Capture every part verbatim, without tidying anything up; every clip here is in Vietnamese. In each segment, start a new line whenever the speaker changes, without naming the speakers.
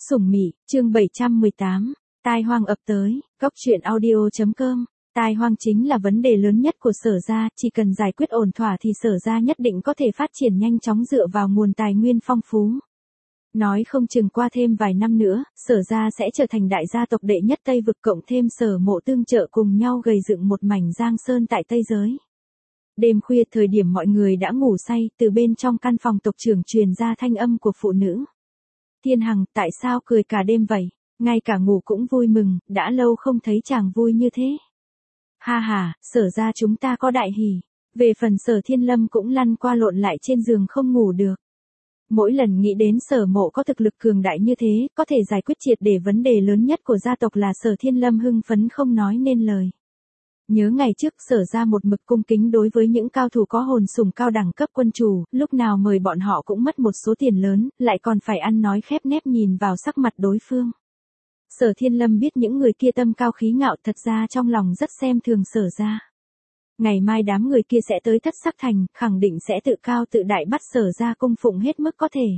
Sủng Mị, chương bảy trăm mười tám, tai hoang ập tới, góc truyện audio chấm com. Tai hoang chính là vấn đề lớn nhất của Sở gia, chỉ cần giải quyết ổn thỏa thì Sở gia nhất định có thể phát triển nhanh chóng dựa vào nguồn tài nguyên phong phú. Nói không chừng qua thêm vài năm nữa, Sở gia sẽ trở thành đại gia tộc đệ nhất Tây vực, cộng thêm Sở Mộ tương trợ cùng nhau gầy dựng một mảnh giang sơn tại Tây giới. Đêm khuya, thời điểm mọi người đã ngủ say, từ bên trong căn phòng tộc trưởng truyền ra thanh âm của phụ nữ. Thiên Hằng, tại sao cười cả đêm vậy? Ngay cả ngủ cũng vui mừng, đã lâu không thấy chàng vui như thế. Ha ha, Sở gia chúng ta có đại hỉ. Về phần Sở Thiên Lâm cũng lăn qua lộn lại trên giường không ngủ được. Mỗi lần nghĩ đến Sở Mộ có thực lực cường đại như thế, có thể giải quyết triệt để vấn đề lớn nhất của gia tộc là Sở Thiên Lâm hưng phấn không nói nên lời. Nhớ ngày trước Sở gia một mực cung kính đối với những cao thủ có hồn sủng cao đẳng cấp quân chủ, lúc nào mời bọn họ cũng mất một số tiền lớn, lại còn phải ăn nói khép nép nhìn vào sắc mặt đối phương. Sở Thiên Lâm biết những người kia tâm cao khí ngạo, thật ra trong lòng rất xem thường Sở gia. Ngày mai đám người kia sẽ tới Thất Sắc Thành, khẳng định sẽ tự cao tự đại bắt Sở gia cung phụng hết mức có thể.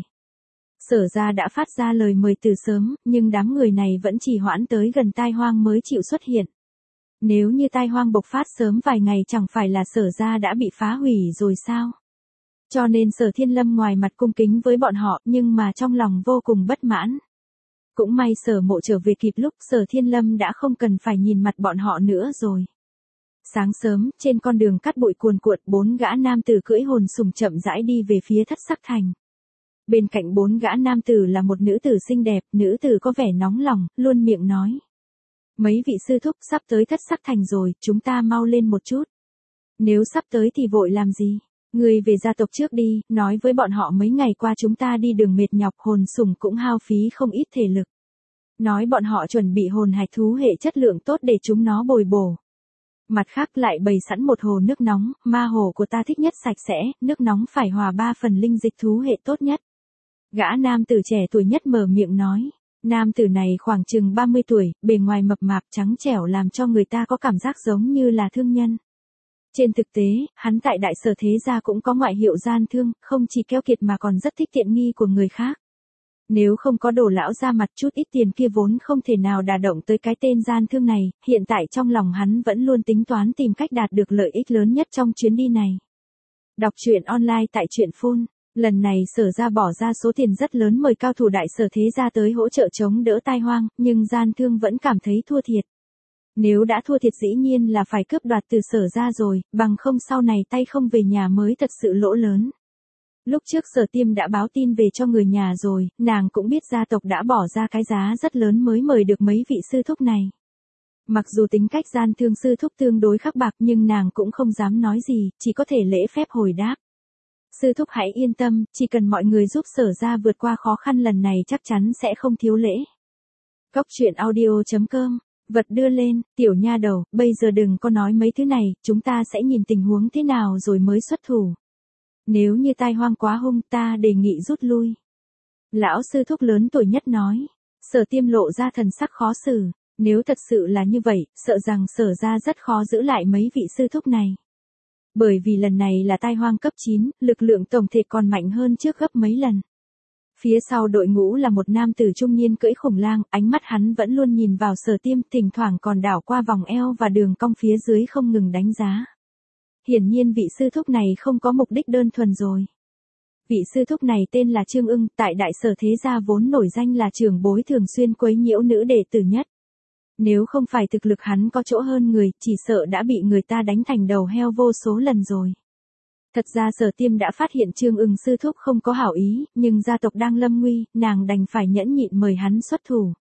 Sở gia đã phát ra lời mời từ sớm, nhưng đám người này vẫn trì hoãn tới gần tai hoang mới chịu xuất hiện. Nếu như tai hoang bộc phát sớm vài ngày chẳng phải là Sở gia đã bị phá hủy rồi sao? Cho nên Sở Thiên Lâm ngoài mặt cung kính với bọn họ, nhưng mà trong lòng vô cùng bất mãn. Cũng may Sở Mộ trở về kịp lúc, Sở Thiên Lâm đã không cần phải nhìn mặt bọn họ nữa rồi. Sáng sớm, trên con đường cát bụi cuồn cuộn, bốn gã nam tử cưỡi hồn sủng chậm rãi đi về phía Thất Sắc Thành. Bên cạnh bốn gã nam tử là một nữ tử xinh đẹp, nữ tử có vẻ nóng lòng, luôn miệng nói. Mấy vị sư thúc, sắp tới Thất Sắc Thành rồi, chúng ta mau lên một chút. Nếu sắp tới thì vội làm gì? Người về gia tộc trước đi, nói với bọn họ mấy ngày qua chúng ta đi đường mệt nhọc, hồn sủng cũng hao phí không ít thể lực. Nói bọn họ chuẩn bị hồn hạch thú hệ chất lượng tốt để chúng nó bồi bổ. Mặt khác lại bày sẵn một hồ nước nóng, ma hồ của ta thích nhất sạch sẽ, nước nóng phải hòa ba phần linh dịch thú hệ tốt nhất. Gã nam tử trẻ tuổi nhất mở miệng nói. Nam tử này khoảng chừng ba mươi tuổi, bề ngoài mập mạp trắng trẻo làm cho người ta có cảm giác giống như là thương nhân. Trên thực tế, hắn tại đại sở thế gia cũng có ngoại hiệu gian thương, không chỉ keo kiệt mà còn rất thích tiện nghi của người khác. Nếu không có Đồ lão ra mặt, chút ít tiền kia vốn không thể nào đả động tới cái tên gian thương này, hiện tại trong lòng hắn vẫn luôn tính toán tìm cách đạt được lợi ích lớn nhất trong chuyến đi này. Đọc truyện online tại truyện phun. Lần này Sở gia bỏ ra số tiền rất lớn mời cao thủ đại sở thế gia tới hỗ trợ chống đỡ tai hoang, nhưng gian thương vẫn cảm thấy thua thiệt. Nếu đã thua thiệt dĩ nhiên là phải cướp đoạt từ Sở gia rồi, bằng không sau này tay không về nhà mới thật sự lỗ lớn. Lúc trước Sở Tiêm đã báo tin về cho người nhà rồi, nàng cũng biết gia tộc đã bỏ ra cái giá rất lớn mới mời được mấy vị sư thúc này. Mặc dù tính cách gian thương sư thúc tương đối khắc bạc nhưng nàng cũng không dám nói gì, chỉ có thể lễ phép hồi đáp. Sư thúc hãy yên tâm, chỉ cần mọi người giúp Sở gia vượt qua khó khăn lần này chắc chắn sẽ không thiếu lễ. Góc truyện audio chấm com. Vật đưa lên, tiểu nha đầu, bây giờ đừng có nói mấy thứ này, chúng ta sẽ nhìn tình huống thế nào rồi mới xuất thủ. Nếu như tai hoang quá hung ta đề nghị rút lui. Lão sư thúc lớn tuổi nhất nói. Sở Tiêm lộ ra thần sắc khó xử. Nếu thật sự là như vậy, sợ rằng Sở gia rất khó giữ lại mấy vị sư thúc này. Bởi vì lần này là tai hoang cấp chín, lực lượng tổng thể còn mạnh hơn trước gấp mấy lần. Phía sau đội ngũ là một nam tử trung niên cưỡi khủng lang, ánh mắt hắn vẫn luôn nhìn vào Sở Tiêm, thỉnh thoảng còn đảo qua vòng eo và đường cong phía dưới không ngừng đánh giá. Hiển nhiên vị sư thúc này không có mục đích đơn thuần rồi. Vị sư thúc này tên là Trương Ưng, tại đại sở thế gia vốn nổi danh là trưởng bối thường xuyên quấy nhiễu nữ đệ tử nhất. Nếu không phải thực lực hắn có chỗ hơn người, chỉ sợ đã bị người ta đánh thành đầu heo vô số lần rồi. Thật ra Sở Tiêm đã phát hiện Trương Ưng sư thúc không có hảo ý, nhưng gia tộc đang lâm nguy, nàng đành phải nhẫn nhịn mời hắn xuất thủ.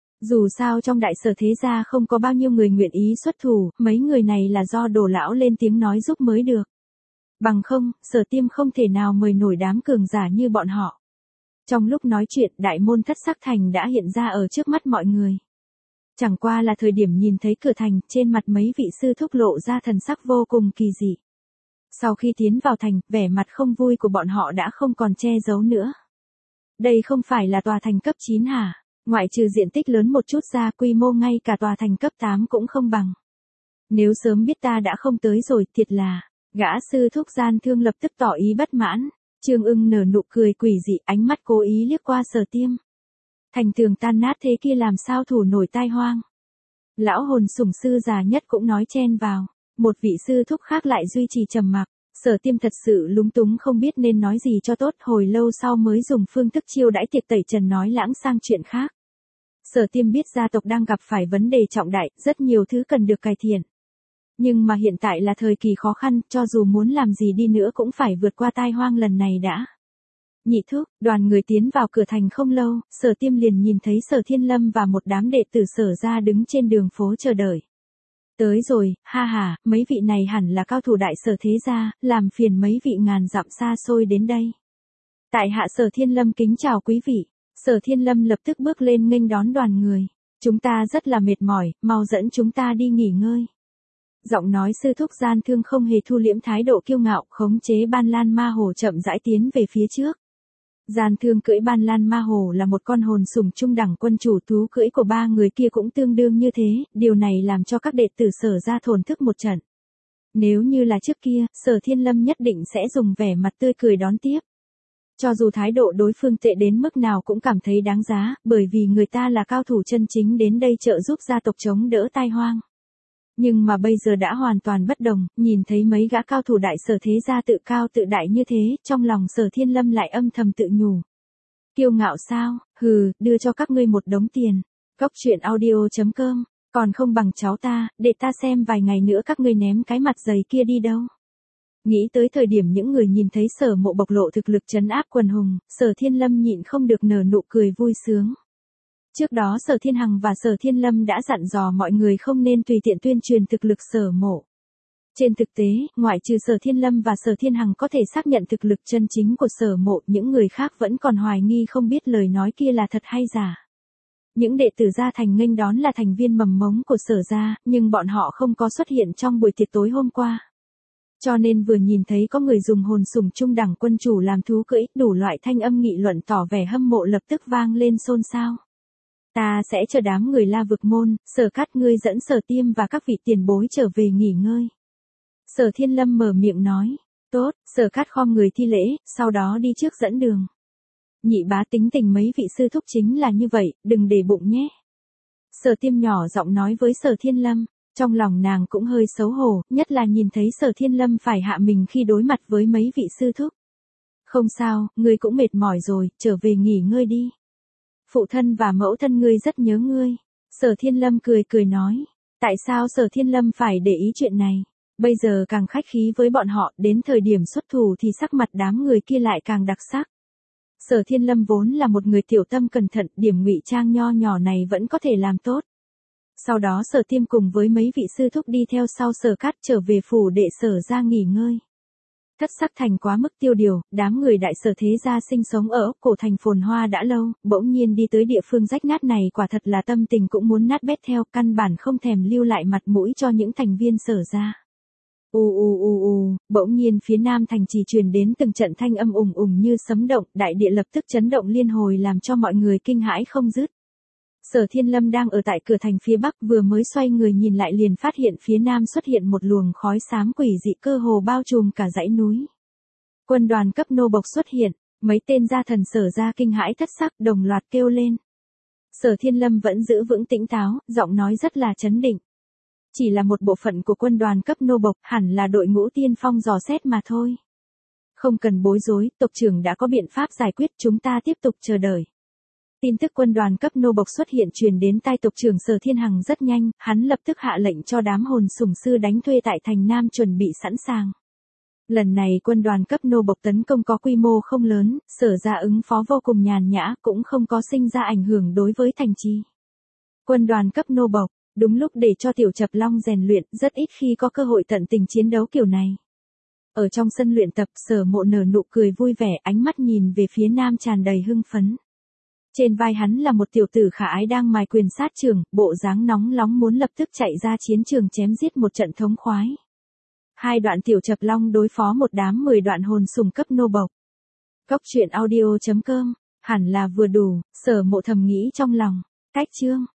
Dù sao trong đại sở thế gia không có bao nhiêu người nguyện ý xuất thủ, mấy người này là do Đồ lão lên tiếng nói giúp mới được. Bằng không, Sở Tiêm không thể nào mời nổi đám cường giả như bọn họ. Trong lúc nói chuyện, đại môn Thất Sắc Thành đã hiện ra ở trước mắt mọi người. Chẳng qua là thời điểm nhìn thấy cửa thành, trên mặt mấy vị sư thúc lộ ra thần sắc vô cùng kỳ dị. Sau khi tiến vào thành, vẻ mặt không vui của bọn họ đã không còn che giấu nữa. Đây không phải là tòa thành cấp chín hả? Ngoại trừ diện tích lớn một chút ra, quy mô ngay cả tòa thành cấp tám cũng không bằng. Nếu sớm biết ta đã không tới rồi, thiệt là, gã sư thúc gian thương lập tức tỏ ý bất mãn. Trương Ưng nở nụ cười quỷ dị, ánh mắt cố ý liếc qua Sở Tiêm. Thành tường tan nát thế kia làm sao thủ nổi tai hoang. Lão hồn sủng sư già nhất cũng nói chen vào. Một vị sư thúc khác lại duy trì trầm mặc. Sở Tiêm thật sự lúng túng không biết nên nói gì cho tốt, hồi lâu sau mới dùng phương thức chiêu đãi tiệc tẩy trần nói lãng sang chuyện khác. Sở Tiêm biết gia tộc đang gặp phải vấn đề trọng đại, rất nhiều thứ cần được cải thiện. Nhưng mà hiện tại là thời kỳ khó khăn, cho dù muốn làm gì đi nữa cũng phải vượt qua tai hoang lần này đã. Nhị thúc, đoàn người tiến vào cửa thành không lâu, Sở Tiêm liền nhìn thấy Sở Thiên Lâm và một đám đệ tử Sở gia đứng trên đường phố chờ đợi. Tới rồi, ha ha, mấy vị này hẳn là cao thủ đại Sở thế gia, làm phiền mấy vị ngàn dặm xa xôi đến đây. Tại hạ Sở Thiên Lâm kính chào quý vị. Sở Thiên Lâm lập tức bước lên nghênh đón đoàn người. Chúng ta rất là mệt mỏi, mau dẫn chúng ta đi nghỉ ngơi. Giọng nói sư thúc Gian Thương không hề thu liễm thái độ kiêu ngạo, khống chế Ban Lan Ma Hồ chậm rãi tiến về phía trước. Gian Thương cưỡi Ban Lan Ma Hồ là một con hồn sủng trung đẳng, quân chủ thú cưỡi của ba người kia cũng tương đương như thế, điều này làm cho các đệ tử Sở gia thổn thức một trận. Nếu như là trước kia, Sở Thiên Lâm nhất định sẽ dùng vẻ mặt tươi cười đón tiếp. Cho dù thái độ đối phương tệ đến mức nào cũng cảm thấy đáng giá, bởi vì người ta là cao thủ chân chính đến đây trợ giúp gia tộc chống đỡ tai hoang. Nhưng mà bây giờ đã hoàn toàn bất đồng, nhìn thấy mấy gã cao thủ đại Sở thế gia tự cao tự đại như thế, trong lòng Sở Thiên Lâm lại âm thầm tự nhủ. Kiêu ngạo sao, hừ, đưa cho các ngươi một đống tiền. Cốc truyện audio chấm com, còn không bằng cháu ta, để ta xem vài ngày nữa các ngươi ném cái mặt dày kia đi đâu. Nghĩ tới thời điểm những người nhìn thấy Sở Mộ bộc lộ thực lực trấn áp quần hùng, Sở Thiên Lâm nhịn không được nở nụ cười vui sướng. Trước đó Sở Thiên Hằng và Sở Thiên Lâm đã dặn dò mọi người không nên tùy tiện tuyên truyền thực lực Sở Mộ. Trên thực tế, ngoại trừ Sở Thiên Lâm và Sở Thiên Hằng có thể xác nhận thực lực chân chính của Sở Mộ, những người khác vẫn còn hoài nghi không biết lời nói kia là thật hay giả. Những đệ tử gia thành nghênh đón là thành viên mầm mống của Sở gia, nhưng bọn họ không có xuất hiện trong buổi tiệc tối hôm qua. Cho nên vừa nhìn thấy có người dùng hồn sủng trung đẳng quân chủ làm thú cưỡi, đủ loại thanh âm nghị luận tỏ vẻ hâm mộ lập tức vang lên xôn xao. Ta sẽ chờ đám người La Vực Môn, Sở Cát ngươi dẫn Sở Tiêm và các vị tiền bối trở về nghỉ ngơi. Sở Thiên Lâm mở miệng nói, tốt, Sở Cát khom người thi lễ, sau đó đi trước dẫn đường. Nhị bá tính tình mấy vị sư thúc chính là như vậy, đừng để bụng nhé. Sở Tiêm nhỏ giọng nói với Sở Thiên Lâm. Trong lòng nàng cũng hơi xấu hổ, nhất là nhìn thấy Sở Thiên Lâm phải hạ mình khi đối mặt với mấy vị sư thúc. Không sao, ngươi cũng mệt mỏi rồi, trở về nghỉ ngơi đi. Phụ thân và mẫu thân ngươi rất nhớ ngươi. Sở Thiên Lâm cười cười nói. Tại sao Sở Thiên Lâm phải để ý chuyện này? Bây giờ càng khách khí với bọn họ, đến thời điểm xuất thủ thì sắc mặt đám người kia lại càng đặc sắc. Sở Thiên Lâm vốn là một người tiểu tâm cẩn thận, điểm ngụy trang nho nhỏ này vẫn có thể làm tốt. Sau đó Sở Tiêm cùng với mấy vị sư thúc đi theo sau Sở Cát trở về phủ đệ Sở gia nghỉ ngơi. Thất sắc thành quá mức tiêu điều, đám người đại Sở thế gia sinh sống ở cổ thành phồn hoa đã lâu, bỗng nhiên đi tới địa phương rách nát này quả thật là tâm tình cũng muốn nát bét theo, căn bản không thèm lưu lại mặt mũi cho những thành viên Sở gia. U u u u, bỗng nhiên phía nam thành trì truyền đến từng trận thanh âm ùng ùng như sấm động, đại địa lập tức chấn động liên hồi làm cho mọi người kinh hãi không dứt. Sở Thiên Lâm đang ở tại cửa thành phía bắc, vừa mới xoay người nhìn lại liền phát hiện phía nam xuất hiện một luồng khói xám quỷ dị cơ hồ bao trùm cả dãy núi. Quân đoàn cấp nô bộc xuất hiện, mấy tên gia thần Sở gia kinh hãi thất sắc đồng loạt kêu lên. Sở Thiên Lâm vẫn giữ vững tĩnh táo, giọng nói rất là trấn định. Chỉ là một bộ phận của quân đoàn cấp nô bộc, hẳn là đội ngũ tiên phong dò xét mà thôi. Không cần bối rối, tộc trưởng đã có biện pháp giải quyết, chúng ta tiếp tục chờ đợi. Tin tức quân đoàn cấp nô bộc xuất hiện truyền đến tai tộc trưởng Sở Thiên Hằng rất nhanh, hắn lập tức hạ lệnh cho đám hồn sủng sư đánh thuê tại thành Nam chuẩn bị sẵn sàng. Lần này quân đoàn cấp nô bộc tấn công có quy mô không lớn, Sở gia ứng phó vô cùng nhàn nhã, cũng không có sinh ra ảnh hưởng đối với thành trì. Quân đoàn cấp nô bộc, đúng lúc để cho Tiểu Chập Long rèn luyện, rất ít khi có cơ hội tận tình chiến đấu kiểu này. Ở trong sân luyện tập, Sở Mộ nở nụ cười vui vẻ, ánh mắt nhìn về phía nam tràn đầy hưng phấn. Trên vai hắn là một tiểu tử khả ái đang mài quyền sát trường, bộ dáng nóng nóng muốn lập tức chạy ra chiến trường chém giết một trận thống khoái. Hai đoạn Tiểu Chập Long đối phó một đám mười đoạn hồn sủng cấp nô bộc. Cốc truyện audio chấm com, hẳn là vừa đủ, Sở Mộ thầm nghĩ trong lòng. Cách chương